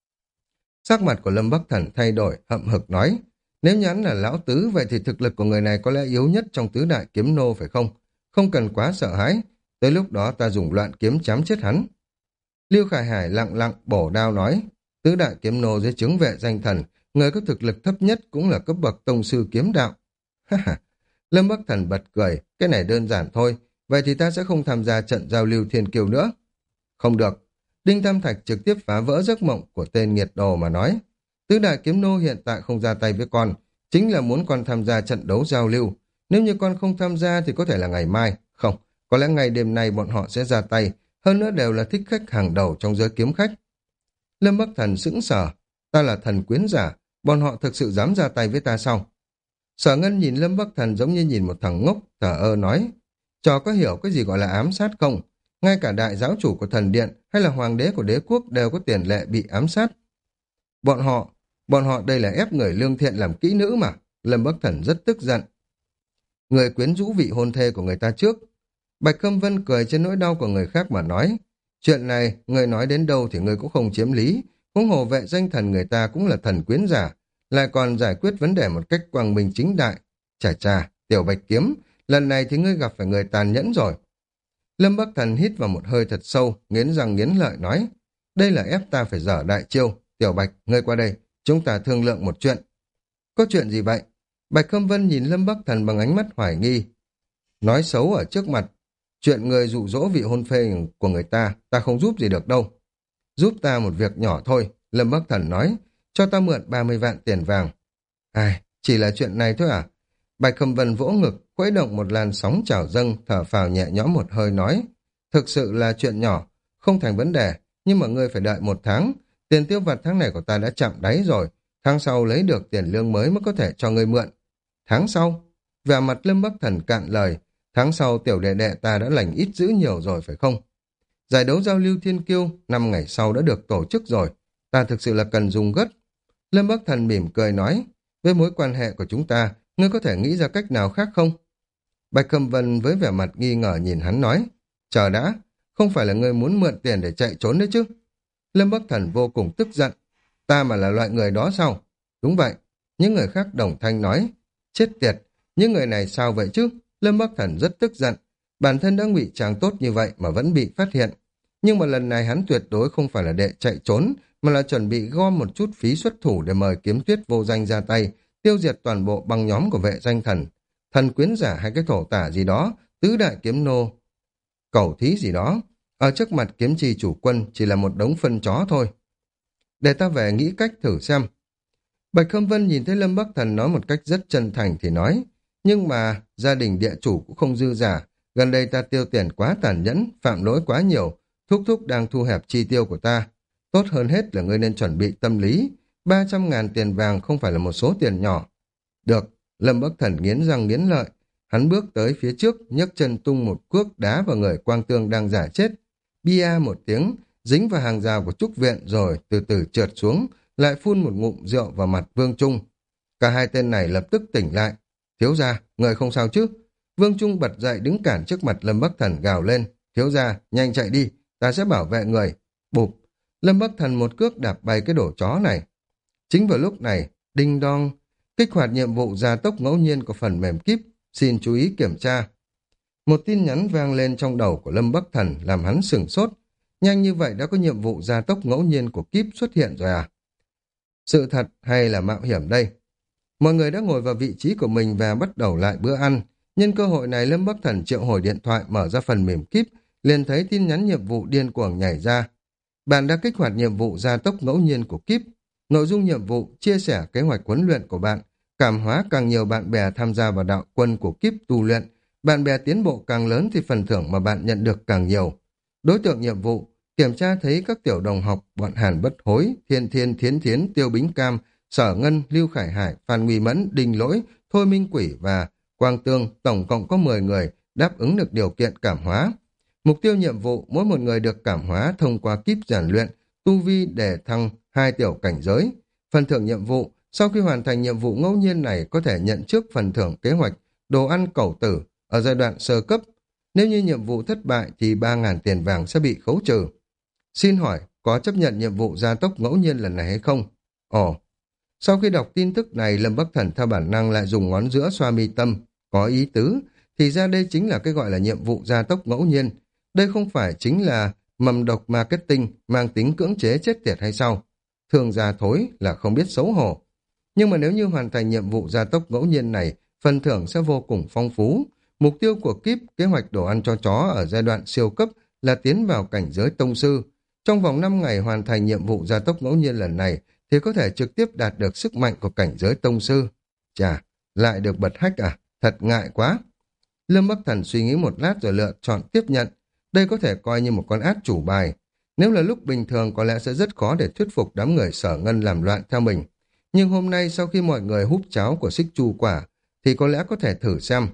Sắc mặt của Lâm Bắc Thần thay đổi, hậm hực nói, nếu nhắn là Lão Tứ vậy thì thực lực của người này có lẽ yếu nhất trong tứ đại kiếm nô phải không? Không cần quá sợ hãi, tới lúc đó ta dùng loạn kiếm chém chết hắn. Lưu Khải Hải lặng lặng bổ đao nói, tứ đại kiếm nô dưới trướng vệ danh thần, người có thực lực thấp nhất cũng là cấp bậc tông sư kiếm đạo. Ha ha, Lâm Bắc Thần bật cười, cái này đơn giản thôi, vậy thì ta sẽ không tham gia trận giao lưu thiên kiêu nữa. Không được, Đinh Tam Thạch trực tiếp phá vỡ giấc mộng của tên nghiệt đồ mà nói, tứ đại kiếm nô hiện tại không ra tay với con, chính là muốn con tham gia trận đấu giao lưu. Nếu như con không tham gia thì có thể là ngày mai, không, có lẽ ngày đêm nay bọn họ sẽ ra tay, hơn nữa đều là thích khách hàng đầu trong giới kiếm khách. Lâm Bắc Thần sững sờ, ta là thần quyến giả, bọn họ thực sự dám ra tay với ta sao? Sở Ngân nhìn Lâm Bắc Thần giống như nhìn một thằng ngốc, thở ơ nói, trò có hiểu cái gì gọi là ám sát không? Ngay cả đại giáo chủ của thần điện hay là hoàng đế của đế quốc đều có tiền lệ bị ám sát. Bọn họ, bọn họ đây là ép người lương thiện làm kỹ nữ mà. Lâm Bắc Thần rất tức giận. Người quyến rũ vị hôn thê của người ta trước. Bạch Khâm Vân cười trên nỗi đau của người khác mà nói, chuyện này, người nói đến đâu thì người cũng không chiếm lý, huống hồ vệ danh thần người ta cũng là thần quyến giả, lại còn giải quyết vấn đề một cách quang minh chính đại. Chà chà, Tiểu Bạch Kiếm, lần này thì ngươi gặp phải người tàn nhẫn rồi. Lâm Bắc Thần hít vào một hơi thật sâu, nghiến răng nghiến lợi nói, đây là ép ta phải dở đại chiêu. Tiểu Bạch, ngươi qua đây, chúng ta thương lượng một chuyện. Có chuyện gì vậy? Bạch Khâm Vân nhìn Lâm Bắc Thần bằng ánh mắt hoài nghi. Nói xấu ở trước mặt, chuyện người dụ dỗ vị hôn phê của người ta, ta không giúp gì được đâu. Giúp ta một việc nhỏ thôi, Lâm Bắc Thần nói, cho ta mượn ba mươi vạn tiền vàng. Ai, chỉ là chuyện này thôi à? Bạch Khâm Vân vỗ ngực, khuấy động một làn sóng trào dâng, thở phào nhẹ nhõm một hơi nói, thực sự là chuyện nhỏ, không thành vấn đề, nhưng mà ngươi phải đợi một tháng, tiền tiêu vặt tháng này của ta đã chạm đáy rồi, tháng sau lấy được tiền lương mới mới có thể cho ngươi mượn. Tháng sau? Vẻ mặt Lâm Bắc Thần cạn lời, tháng sau tiểu đệ đệ ta đã lành ít dữ nhiều rồi phải không? Giải đấu giao lưu thiên kiêu, năm ngày sau đã được tổ chức rồi, ta thực sự là cần dùng gấp. Lâm Bắc Thần mỉm cười nói, với mối quan hệ của chúng ta, ngươi có thể nghĩ ra cách nào khác không? Bạch Khâm Vân với vẻ mặt nghi ngờ nhìn hắn nói, chờ đã, không phải là ngươi muốn mượn tiền để chạy trốn đấy chứ? Lâm Bắc Thần vô cùng tức giận, ta mà là loại người đó sao? Đúng vậy, những người khác đồng thanh nói, chết tiệt, những người này sao vậy chứ? Lâm Bắc Thần rất tức giận, bản thân đã ngụy trang tốt như vậy mà vẫn bị phát hiện. Nhưng mà lần này hắn tuyệt đối không phải là để chạy trốn, mà là chuẩn bị gom một chút phí xuất thủ để mời Kiếm Tuyết vô danh ra tay, tiêu diệt toàn bộ băng nhóm của vệ danh thần. Thần quyến giả hay cái thổ tả gì đó, tứ đại kiếm nô, cẩu thí gì đó, ở trước mặt kiếm trì chủ quân chỉ là một đống phân chó thôi. Để ta về nghĩ cách thử xem. Bạch Khâm Vân nhìn thấy Lâm Bắc Thần nói một cách rất chân thành thì nói, nhưng mà gia đình địa chủ cũng không dư giả, gần đây ta tiêu tiền quá tàn nhẫn, phạm lỗi quá nhiều, thúc thúc đang thu hẹp chi tiêu của ta. Tốt hơn hết là ngươi nên chuẩn bị tâm lý, ba trăm ngàn tiền vàng không phải là một số tiền nhỏ. Được, Lâm Bắc Thần nghiến răng nghiến lợi, hắn bước tới phía trước, nhấc chân tung một cước đá vào người Quang Tương đang giả chết. Bia một tiếng, dính vào hàng rào của trúc viện rồi từ từ trượt xuống, lại phun một ngụm rượu vào mặt Vương Trung. Cả hai tên này lập tức tỉnh lại. Thiếu gia, người không sao chứ? Vương Trung bật dậy đứng cản trước mặt Lâm Bắc Thần gào lên. Thiếu gia, nhanh chạy đi, ta sẽ bảo vệ người. Bụp, Lâm Bắc Thần một cước đạp bay cái đổ chó này. Chính vào lúc này, đinh đong, kích hoạt nhiệm vụ gia tốc ngẫu nhiên của phần mềm kíp. Xin chú ý kiểm tra. Một tin nhắn vang lên trong đầu của Lâm Bắc Thần làm hắn sửng sốt. Nhanh như vậy đã có nhiệm vụ gia tốc ngẫu nhiên của kíp xuất hiện rồi à? Sự thật hay là mạo hiểm đây? Mọi người đã ngồi vào vị trí của mình và bắt đầu lại bữa ăn. Nhân cơ hội này Lâm Bắc Thần triệu hồi điện thoại mở ra phần mềm kíp, liền thấy tin nhắn nhiệm vụ điên cuồng nhảy ra. Bạn đã kích hoạt nhiệm vụ gia tốc ngẫu nhiên của kíp. Nội dung nhiệm vụ chia sẻ kế hoạch huấn luyện của bạn, cảm hóa càng nhiều bạn bè tham gia vào đạo quân của kíp tu luyện. Bạn bè tiến bộ càng lớn thì phần thưởng mà bạn nhận được càng nhiều. Đối tượng nhiệm vụ, kiểm tra thấy các tiểu đồng học bọn Hàn Bất Hối, Thiên Thiên Thiến Thiến, Tiêu Bính Cam, Sở Ngân, Lưu Khải Hải, Phan Nguy Mẫn, Đinh Lỗi, Thôi Minh Quỷ và Quang Tương, tổng cộng có mười người đáp ứng được điều kiện cảm hóa. Mục tiêu nhiệm vụ, mỗi một người được cảm hóa thông qua kíp rèn luyện, tu vi để thăng hai tiểu cảnh giới. Phần thưởng nhiệm vụ, sau khi hoàn thành nhiệm vụ ngẫu nhiên này có thể nhận trước phần thưởng kế hoạch đồ ăn cẩu tử ở giai đoạn sơ cấp. Nếu như nhiệm vụ thất bại thì ba nghìn tiền vàng sẽ bị khấu trừ. Xin hỏi, có chấp nhận nhiệm vụ gia tốc ngẫu nhiên lần này hay không? Ồ, sau khi đọc tin tức này, Lâm Bắc Thần theo bản năng lại dùng ngón giữa xoa mi tâm. Có ý tứ, thì ra đây chính là cái gọi là nhiệm vụ gia tốc ngẫu nhiên. Đây không phải chính là mầm độc marketing mang tính cưỡng chế chết tiệt hay sao? Thường già thối là không biết xấu hổ. Nhưng mà nếu như hoàn thành nhiệm vụ gia tốc ngẫu nhiên này, phần thưởng sẽ vô cùng phong phú. Mục tiêu của kíp, kế hoạch đồ ăn cho chó ở giai đoạn siêu cấp là tiến vào cảnh giới tông sư. Trong vòng năm ngày hoàn thành nhiệm vụ gia tốc ngẫu nhiên lần này thì có thể trực tiếp đạt được sức mạnh của cảnh giới tông sư. Chà, lại được bật hách à? Thật ngại quá. Lâm Bắc Thần suy nghĩ một lát rồi lựa chọn tiếp nhận. Đây có thể coi như một con át chủ bài. Nếu là lúc bình thường có lẽ sẽ rất khó để thuyết phục đám người Sở Ngân làm loạn theo mình. Nhưng hôm nay sau khi mọi người húp cháo của xích chu quả thì có lẽ có thể thử xem.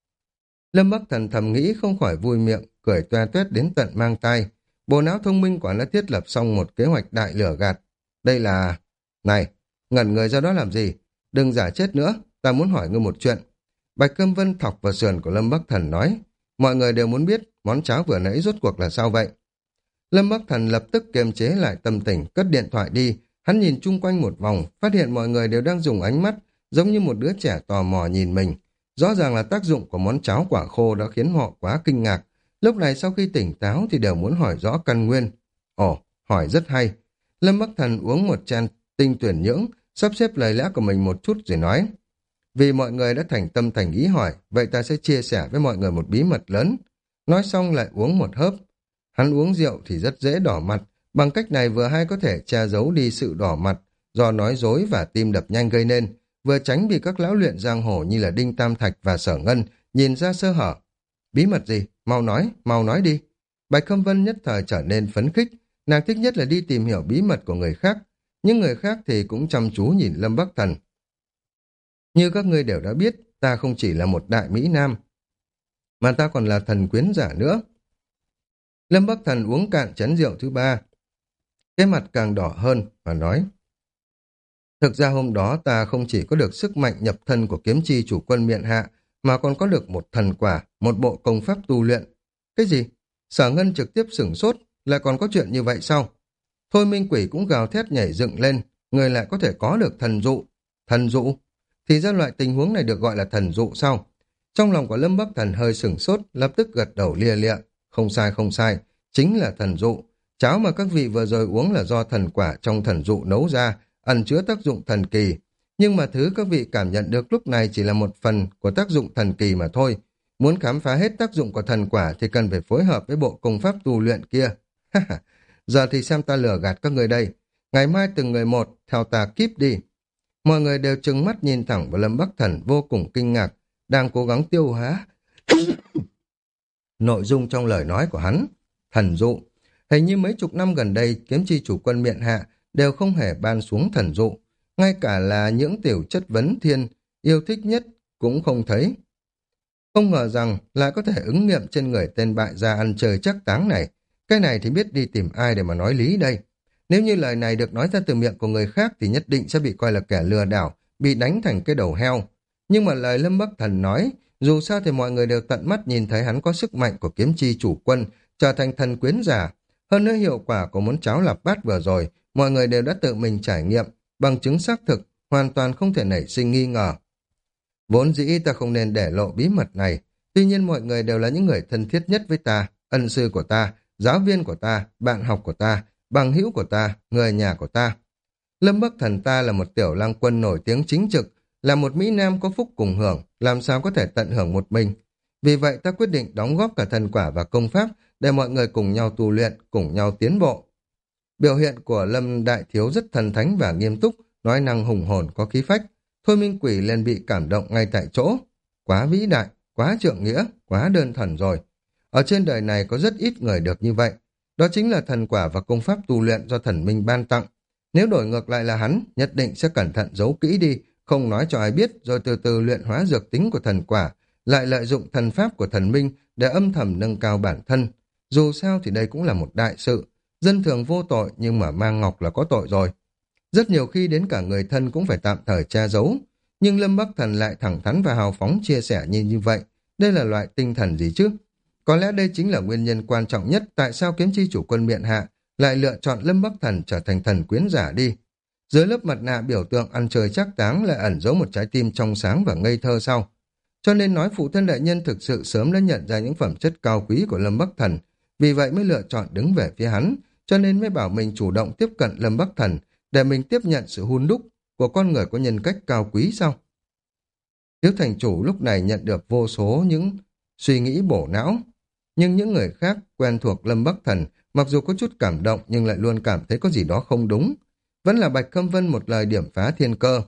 Lâm Bắc Thần thầm nghĩ không khỏi vui miệng, cười toe toét đến tận mang tai. Bộ não thông minh quả đã thiết lập xong một kế hoạch đại lửa gạt. Đây là... Này, ngẩn người ra đó làm gì? Đừng giả chết nữa, ta muốn hỏi ngươi một chuyện. Bạch Câm Vân thọc vào sườn của Lâm Bắc Thần nói. Mọi người đều muốn biết món cháo vừa nãy rốt cuộc là sao vậy? Lâm Bắc Thần lập tức kiềm chế lại tâm tình, cất điện thoại đi. Hắn nhìn chung quanh một vòng, phát hiện mọi người đều đang dùng ánh mắt giống như một đứa trẻ tò mò nhìn mình. Rõ ràng là tác dụng của món cháo quả khô đã khiến họ quá kinh ngạc. Lúc này sau khi tỉnh táo thì đều muốn hỏi rõ căn nguyên. Ồ, hỏi rất hay. Lâm Bắc Thần uống một chén tinh tuyển nhưỡng, sắp xếp lời lẽ của mình một chút rồi nói. Vì mọi người đã thành tâm thành ý hỏi, vậy ta sẽ chia sẻ với mọi người một bí mật lớn. Nói xong lại uống một hớp. Hắn uống rượu thì rất dễ đỏ mặt, bằng cách này vừa hay có thể che giấu đi sự đỏ mặt do nói dối và tim đập nhanh gây nên, vừa tránh bị các lão luyện giang hồ như là Đinh Tam Thạch và Sở Ngân nhìn ra sơ hở. Bí mật gì? Mau nói, mau nói đi. Bạch Khâm Vân nhất thời trở nên phấn khích, nàng thích nhất là đi tìm hiểu bí mật của người khác, nhưng người khác thì cũng chăm chú nhìn Lâm Bắc Thần. Như các ngươi đều đã biết, ta không chỉ là một đại Mỹ Nam, mà ta còn là thần quyến giả nữa. Lâm Bắc Thần uống cạn chén rượu thứ ba, cái mặt càng đỏ hơn và nói. Thực ra hôm đó ta không chỉ có được sức mạnh nhập thân của kiếm chi chủ quân miện hạ, mà còn có được một thần quả, một bộ công pháp tu luyện. Cái gì? Sở Ngân trực tiếp sửng sốt, lại còn có chuyện như vậy sao? Thôi Minh Quỷ cũng gào thét nhảy dựng lên, người lại có thể có được thần dụ. Thần dụ? Thì ra loại tình huống này được gọi là thần dụ sao? Trong lòng của Lâm Bắc Thần hơi sửng sốt, lập tức gật đầu lia lịa. Không sai không sai, chính là thần dụ. Cháo mà các vị vừa rồi uống là do thần quả trong thần dụ nấu ra, ẩn chứa tác dụng thần kỳ. Nhưng mà thứ các vị cảm nhận được lúc này chỉ là một phần của tác dụng thần kỳ mà thôi. Muốn khám phá hết tác dụng của thần quả thì cần phải phối hợp với bộ công pháp tu luyện kia. Giờ thì xem ta lừa gạt các người đây. Ngày mai từng người một, theo ta kíp đi. Mọi người đều trừng mắt nhìn thẳng vào Lâm Bắc Thần vô cùng kinh ngạc, đang cố gắng tiêu hóa nội dung trong lời nói của hắn. Thần dụ. Hình như mấy chục năm gần đây, kiếm chi chủ quân miện hạ đều không hề ban xuống thần dụ. Ngay cả là những tiểu chất vấn thiên yêu thích nhất cũng không thấy. Không ngờ rằng lại có thể ứng nghiệm trên người tên bại gia ăn chơi chắc táng này. Cái này thì biết đi tìm ai để mà nói lý đây. Nếu như lời này được nói ra từ miệng của người khác thì nhất định sẽ bị coi là kẻ lừa đảo, bị đánh thành cái đầu heo. Nhưng mà lời Lâm Bắc Thần nói, dù sao thì mọi người đều tận mắt nhìn thấy hắn có sức mạnh của kiếm chi chủ quân, trở thành thần quyến giả. Hơn nữa hiệu quả của món cháo lạp bát vừa rồi, mọi người đều đã tự mình trải nghiệm, bằng chứng xác thực, hoàn toàn không thể nảy sinh nghi ngờ. Vốn dĩ ta không nên để lộ bí mật này, tuy nhiên mọi người đều là những người thân thiết nhất với ta, ân sư của ta, giáo viên của ta, bạn học của ta, bằng hữu của ta, người nhà của ta. Lâm Bắc Thần ta là một tiểu lang quân nổi tiếng chính trực, là một Mỹ Nam có phúc cùng hưởng, làm sao có thể tận hưởng một mình. Vì vậy ta quyết định đóng góp cả thần quả và công pháp để mọi người cùng nhau tu luyện, cùng nhau tiến bộ. Biểu hiện của Lâm Đại Thiếu rất thần thánh và nghiêm túc, nói năng hùng hồn có khí phách. Thôi Minh Quỷ liền bị cảm động ngay tại chỗ. Quá vĩ đại, quá trượng nghĩa, quá đơn thuần rồi. Ở trên đời này có rất ít người được như vậy. Đó chính là thần quả và công pháp tu luyện do thần minh ban tặng. Nếu đổi ngược lại là hắn, nhất định sẽ cẩn thận giấu kỹ đi, không nói cho ai biết, rồi từ từ luyện hóa dược tính của thần quả, lại lợi dụng thần pháp của thần minh để âm thầm nâng cao bản thân. Dù sao thì đây cũng là một đại sự. Dân thường vô tội nhưng mà mang ngọc là có tội rồi. Rất nhiều khi đến cả người thân cũng phải tạm thời che giấu. Nhưng Lâm Bắc Thần lại thẳng thắn và hào phóng chia sẻ như như vậy. Đây là loại tinh thần gì chứ? Có lẽ đây chính là nguyên nhân quan trọng nhất tại sao kiếm chi chủ quân miện hạ lại lựa chọn Lâm Bắc Thần trở thành thần quyến giả đi. Dưới lớp mặt nạ biểu tượng ăn chơi chắc táng lại ẩn giấu một trái tim trong sáng và ngây thơ sau. Cho nên nói phụ thân đại nhân thực sự sớm đã nhận ra những phẩm chất cao quý của Lâm Bắc Thần, vì vậy mới lựa chọn đứng về phía hắn, cho nên mới bảo mình chủ động tiếp cận Lâm Bắc Thần để mình tiếp nhận sự hun đúc của con người có nhân cách cao quý sau. Tiếu thành chủ lúc này nhận được vô số những suy nghĩ bổ não, nhưng những người khác quen thuộc Lâm Bắc Thần mặc dù có chút cảm động nhưng lại luôn cảm thấy có gì đó không đúng. Vẫn là Bạch Khâm Vân một lời điểm phá thiên cơ.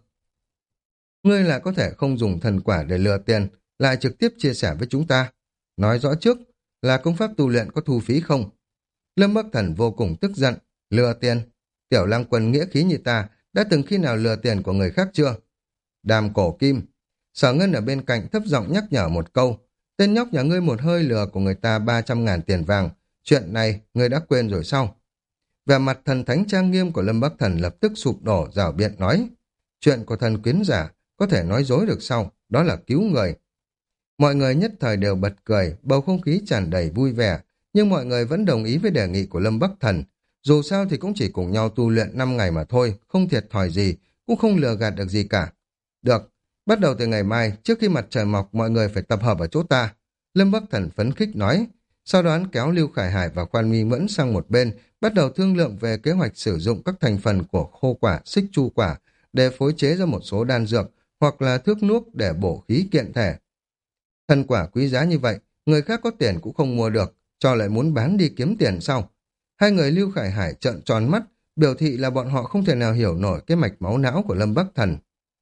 Ngươi lại có thể không dùng thần quả để lừa tiền, lại trực tiếp chia sẻ với chúng ta. Nói rõ trước là công pháp tu luyện có thu phí không? Lâm Bắc Thần vô cùng tức giận. Lừa tiền? Tiểu lang quân nghĩa khí như ta đã từng khi nào lừa tiền của người khác chưa? Đàm Cổ Kim. Sở Ngân ở bên cạnh thấp giọng nhắc nhở một câu. Tên nhóc nhà ngươi một hơi lừa của người ta ba trăm ngàn tiền vàng. Chuyện này ngươi đã quên rồi sao? Về mặt thần thánh trang nghiêm của Lâm Bắc Thần lập tức sụp đổ, rảo biện nói. Chuyện của thần quyến giả có thể nói dối được sao? Đó là cứu người. Mọi người nhất thời đều bật cười, bầu không khí tràn đầy vui vẻ, nhưng mọi người vẫn đồng ý với đề nghị của Lâm Bắc Thần. Dù sao thì cũng chỉ cùng nhau tu luyện năm ngày mà thôi, không thiệt thòi gì, cũng không lừa gạt được gì cả. Được, bắt đầu từ ngày mai, trước khi mặt trời mọc mọi người phải tập hợp ở chỗ ta. Lâm Bắc Thần phấn khích nói. Sau đó hắn kéo Lưu Khải Hải và Quan Mi Mẫn sang một bên, bắt đầu thương lượng về kế hoạch sử dụng các thành phần của khô quả, xích chu quả để phối chế ra một số đan dược hoặc là thước nuốc để bổ khí kiện thể. Thần quả quý giá như vậy, người khác có tiền cũng không mua được, cho lại muốn bán đi kiếm tiền sau. Hai người Lưu Khải Hải trợn tròn mắt, biểu thị là bọn họ không thể nào hiểu nổi cái mạch máu não của Lâm Bắc Thần.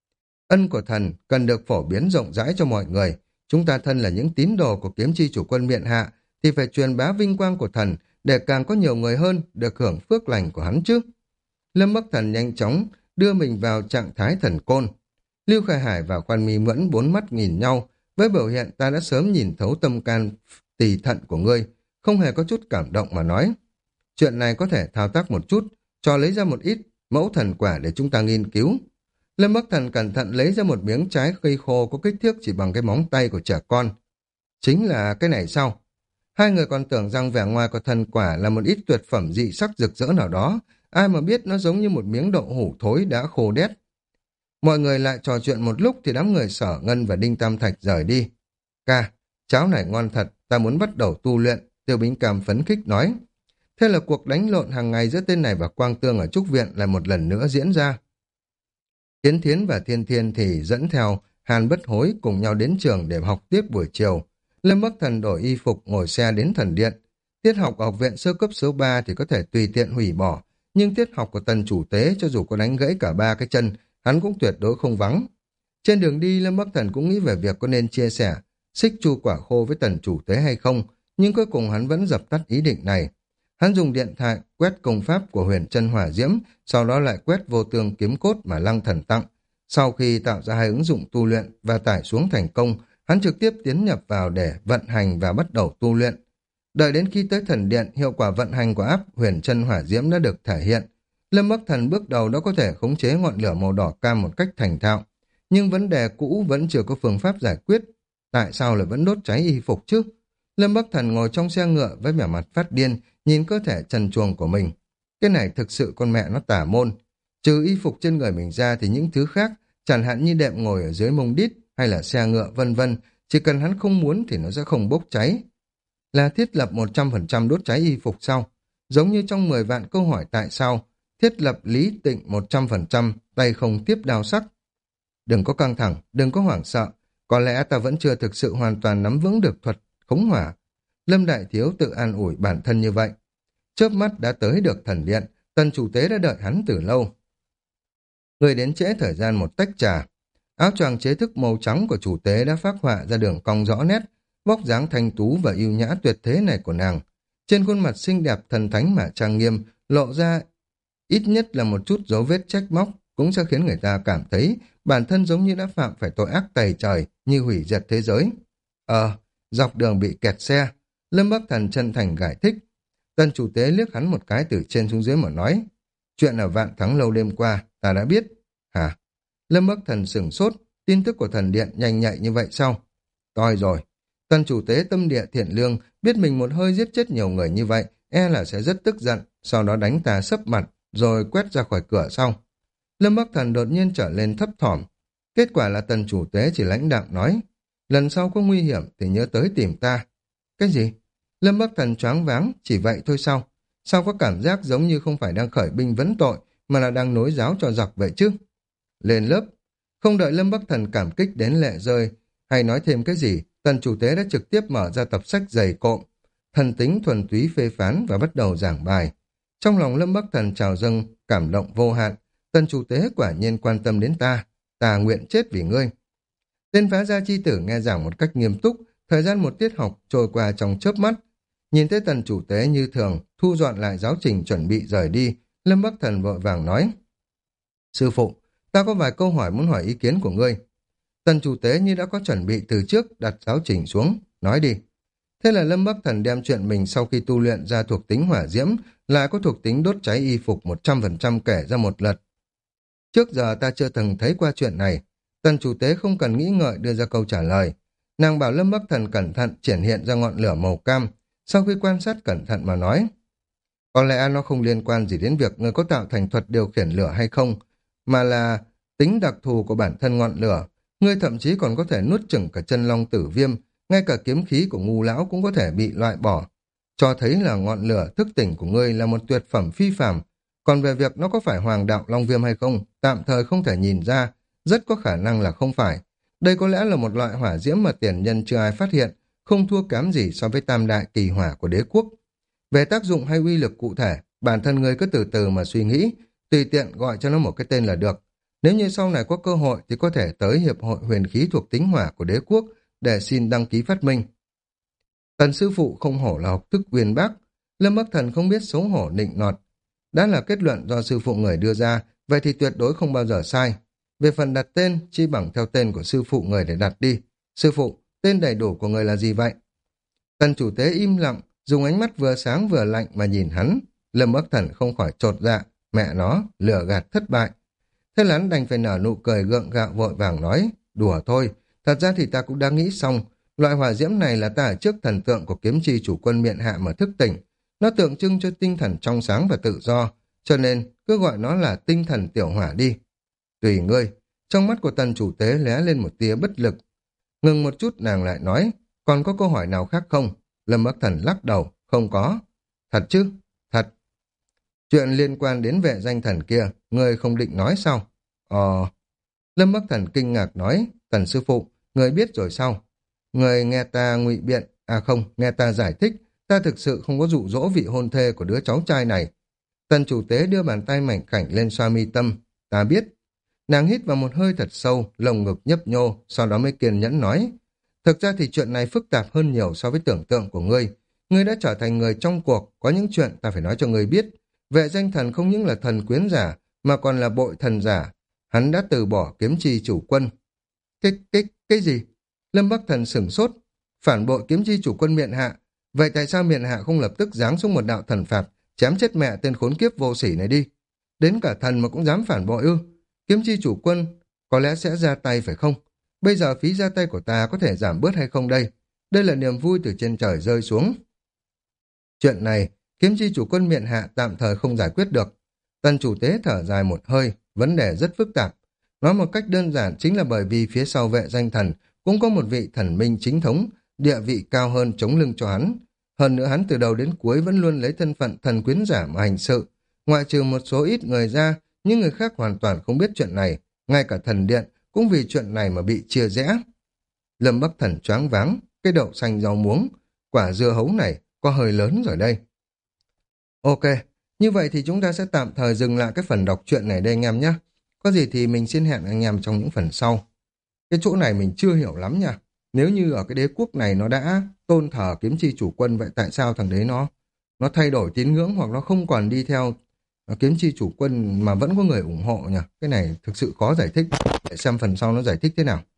Ân của thần cần được phổ biến rộng rãi cho mọi người. Chúng ta thân là những tín đồ của kiếm chi chủ quân miện hạ, thì phải truyền bá vinh quang của thần để càng có nhiều người hơn được hưởng phước lành của hắn chứ. Lâm Bắc Thần nhanh chóng đưa mình vào trạng thái thần côn. Lưu Khải Hải và Quan Mi Mẫn bốn mắt nhìn nhau, với biểu hiện ta đã sớm nhìn thấu tâm can tỳ thận của ngươi, không hề có chút cảm động mà nói. Chuyện này có thể thao tác một chút, cho lấy ra một ít mẫu thần quả để chúng ta nghiên cứu. Lâm Bắc Thần cẩn thận lấy ra một miếng trái cây khô có kích thước chỉ bằng cái móng tay của trẻ con. Chính là cái này sao? Hai người còn tưởng rằng vẻ ngoài của thần quả là một ít tuyệt phẩm dị sắc rực rỡ nào đó, ai mà biết nó giống như một miếng đậu hũ thối đã khô đét. Mọi người lại trò chuyện một lúc thì đám người Sở Ngân và Đinh Tam Thạch rời đi. Ca, cháo này ngon thật, ta muốn bắt đầu tu luyện, Tiêu Bính Cam phấn khích nói. Thế là cuộc đánh lộn hàng ngày giữa tên này và Quang Tương ở Trúc Viện lại một lần nữa diễn ra. Tiến Thiến và Thiên Thiên thì dẫn theo Hàn Bất Hối cùng nhau đến trường để học tiếp buổi chiều. Lâm Bắc Thần đổi y phục ngồi xe đến thần điện. Tiết học ở học viện sơ cấp số ba thì có thể tùy tiện hủy bỏ, nhưng tiết học của tần chủ tế cho dù có đánh gãy cả ba cái chân, hắn cũng tuyệt đối không vắng. Trên đường đi, Lâm Bắc Thần cũng nghĩ về việc có nên chia sẻ xích chu quả khô với tần chủ tế hay không, nhưng cuối cùng hắn vẫn dập tắt ý định này. Hắn dùng điện thoại quét công pháp của Huyền Chân Hỏa Diễm, sau đó lại quét vô tương kiếm cốt mà Lăng Thần tặng. Sau khi tạo ra hai ứng dụng tu luyện và tải xuống thành công, hắn trực tiếp tiến nhập vào để vận hành và bắt đầu tu luyện. Đợi đến khi tới thần điện, hiệu quả vận hành của áp Huyền Chân Hỏa Diễm đã được thể hiện. Lâm Bắc Thần bước đầu đã có thể khống chế ngọn lửa màu đỏ cam một cách thành thạo. nhưng vấn đề cũ vẫn chưa có phương pháp giải quyết. Tại sao lại vẫn đốt cháy y phục chứ? Lâm Bắc Thần ngồi trong xe ngựa với vẻ mặt phát điên, nhìn cơ thể trần truồng của mình. Cái này thực sự con mẹ nó tả môn. Trừ y phục trên người mình ra thì những thứ khác, chẳng hạn như đệm ngồi ở dưới mông đít hay là xe ngựa vân vân, chỉ cần hắn không muốn thì nó sẽ không bốc cháy. Là thiết lập một trăm phần trăm đốt cháy y phục sau. Giống như trong mười vạn câu hỏi tại sao, thiết lập lý tịnh một trăm phần trăm, tay không tiếp đao sắc. Đừng có căng thẳng, đừng có hoảng sợ. Có lẽ ta vẫn chưa thực sự hoàn toàn nắm vững được thuật khống hỏa. Lâm Đại Thiếu tự an ủi bản thân như vậy. Chớp mắt đã tới được thần điện, tần chủ tế đã đợi hắn từ lâu. Người đến trễ thời gian một tách trà. Áo choàng chế thức màu trắng của chủ tế đã phác họa ra đường cong rõ nét, vóc dáng thanh tú và yêu nhã tuyệt thế này của nàng. Trên khuôn mặt xinh đẹp thần thánh mà trang nghiêm, lộ ra ít nhất là một chút dấu vết trách móc, cũng sẽ khiến người ta cảm thấy bản thân giống như đã phạm phải tội ác tày trời, như hủy diệt thế giới. Ờ, dọc đường bị kẹt xe. Lâm Bắc Thần chân thành giải thích. Tần chủ tế liếc hắn một cái từ trên xuống dưới mà nói. Chuyện ở Vạn Thắng lâu đêm qua, ta đã biết. Hả? Lâm Bắc Thần sửng sốt, tin tức của thần điện nhanh nhạy như vậy sao? Toi rồi. Tần chủ tế tâm địa thiện lương, biết mình một hơi giết chết nhiều người như vậy, e là sẽ rất tức giận, sau đó đánh ta sấp mặt, rồi quét ra khỏi cửa sau. Lâm Bắc Thần đột nhiên trở lên thấp thỏm. Kết quả là tần chủ tế chỉ lãnh đạm nói, lần sau có nguy hiểm thì nhớ tới tìm ta. Cái gì? Lâm Bắc Thần choáng váng, chỉ vậy thôi sao? Sao có cảm giác giống như không phải đang khởi binh vấn tội, mà là đang nối giáo cho giặc vậy chứ? Lên lớp. Không đợi Lâm Bắc Thần cảm kích đến lệ rơi, hay nói thêm cái gì, tần chủ tế đã trực tiếp mở ra tập sách dày cộm, thần tính thuần túy phê phán và bắt đầu giảng bài. Trong lòng Lâm Bắc Thần trào dâng, cảm động vô hạn. Tần chủ tế quả nhiên quan tâm đến ta, ta nguyện chết vì ngươi. Tên phá gia chi tử nghe giảng một cách nghiêm túc, thời gian một tiết học trôi qua trong chớp mắt. Nhìn thấy tần chủ tế như thường, thu dọn lại giáo trình chuẩn bị rời đi, Lâm Bắc Thần vội vàng nói. Sư phụ, ta có vài câu hỏi muốn hỏi ý kiến của ngươi. Tần chủ tế như đã có chuẩn bị từ trước, đặt giáo trình xuống, nói đi. Thế là Lâm Bắc Thần đem chuyện mình sau khi tu luyện ra thuộc tính hỏa diễm, lại có thuộc tính đốt cháy y phục một trăm phần trăm kể ra một lượt. Trước giờ ta chưa từng thấy qua chuyện này. Tần chủ tế không cần nghĩ ngợi đưa ra câu trả lời. Nàng bảo Lâm Bắc Thần cẩn thận triển hiện ra ngọn lửa màu cam, sau khi quan sát cẩn thận mà nói. Có lẽ nó không liên quan gì đến việc người có tạo thành thuật điều khiển lửa hay không, mà là tính đặc thù của bản thân ngọn lửa. Ngươi thậm chí còn có thể nuốt chửng cả chân long tử viêm, ngay cả kiếm khí của ngu lão cũng có thể bị loại bỏ. Cho thấy là ngọn lửa thức tỉnh của ngươi là một tuyệt phẩm phi phàm. Còn về việc nó có phải hoàng đạo long viêm hay không, tạm thời không thể nhìn ra, rất có khả năng là không phải. Đây có lẽ là một loại hỏa diễm mà tiền nhân chưa ai phát hiện, không thua kém gì so với tam đại kỳ hỏa của đế quốc. Về tác dụng hay uy lực cụ thể, bản thân ngươi cứ từ từ mà suy nghĩ, tùy tiện gọi cho nó một cái tên là được. Nếu như sau này có cơ hội thì có thể tới Hiệp hội huyền khí thuộc tính hỏa của đế quốc để xin đăng ký phát minh. Tần sư phụ không hổ là học thức uyên bác, Lâm Bắc Thần không biết xấu hổ nịnh nọt. Đã là kết luận do sư phụ người đưa ra, vậy thì tuyệt đối không bao giờ sai. Về phần đặt tên, chi bằng theo tên của sư phụ người để đặt đi. Sư phụ, tên đầy đủ của người là gì vậy? Tần chủ tế im lặng, dùng ánh mắt vừa sáng vừa lạnh mà nhìn hắn. Lâm Bắc Thần không khỏi chột dạ, mẹ nó, lừa gạt thất bại. Thế là hắn đành phải nở nụ cười gượng gạo vội vàng nói, đùa thôi, thật ra thì ta cũng đã nghĩ xong, loại hỏa diễm này là ta ở trước thần tượng của kiếm chi chủ quân miện hạ mà thức tỉnh. Nó tượng trưng cho tinh thần trong sáng và tự do, cho nên cứ gọi nó là tinh thần tiểu hỏa đi. Tùy ngươi, trong mắt của tần chủ tế lóe lên một tia bất lực. Ngừng một chút nàng lại nói, còn có câu hỏi nào khác không? Lâm Bắc Thần lắc đầu, không có. Thật chứ? Thật. Chuyện liên quan đến vệ danh thần kia, ngươi không định nói sao? Ờ... Lâm Bắc Thần kinh ngạc nói, tần sư phụ, ngươi biết rồi sao? Ngươi nghe ta ngụy biện, à không, nghe ta giải thích, ta thực sự không có dụ dỗ vị hôn thê của đứa cháu trai này. Tần chủ tế đưa bàn tay mảnh khảnh lên xoa mi tâm, ta biết. Nàng hít vào một hơi thật sâu, lồng ngực nhấp nhô, sau đó mới kiên nhẫn nói. Thực ra thì chuyện này phức tạp hơn nhiều so với tưởng tượng của ngươi. Ngươi đã trở thành người trong cuộc, có những chuyện ta phải nói cho ngươi biết. Vệ danh thần không những là thần quyến giả, mà còn là bội thần giả. Hắn đã từ bỏ kiếm chi chủ quân. Cái, cái, cái gì? Lâm Bắc Thần sửng sốt. Phản bội kiếm chi chủ quân miện hạ. Vậy tại sao miện hạ không lập tức giáng xuống một đạo thần phạt, chém chết mẹ tên khốn kiếp vô sỉ này đi? Đến cả thần mà cũng dám phản bội ư? Kiếm chi chủ quân có lẽ sẽ ra tay phải không? Bây giờ phí ra tay của ta có thể giảm bớt hay không đây? Đây là niềm vui từ trên trời rơi xuống. Chuyện này, kiếm chi chủ quân miện hạ tạm thời không giải quyết được. Tần chủ tế thở dài một hơi, vấn đề rất phức tạp. Nói một cách đơn giản chính là bởi vì phía sau vệ danh thần cũng có một vị thần minh chính thống, địa vị cao hơn chống lưng cho hắn. Hơn nữa hắn từ đầu đến cuối vẫn luôn lấy thân phận thần quyến giả mà hành sự. Ngoại trừ một số ít người ra, những người khác hoàn toàn không biết chuyện này. Ngay cả thần điện cũng vì chuyện này mà bị chia rẽ. Lâm Bắc Thần choáng váng, cái đậu xanh rau muống, quả dưa hấu này có hơi lớn rồi đây. Ok, như vậy thì chúng ta sẽ tạm thời dừng lại cái phần đọc truyện này đây anh em nhé. Có gì thì mình xin hẹn anh em trong những phần sau. Cái chỗ này mình chưa hiểu lắm nha. Nếu như ở cái đế quốc này nó đã tôn thờ kiếm chi chủ quân, vậy tại sao thằng đấy nó nó thay đổi tín ngưỡng hoặc nó không còn đi theo uh, kiếm chi chủ quân mà vẫn có người ủng hộ nhỉ? Cái này thực sự khó giải thích. Để xem phần sau nó giải thích thế nào.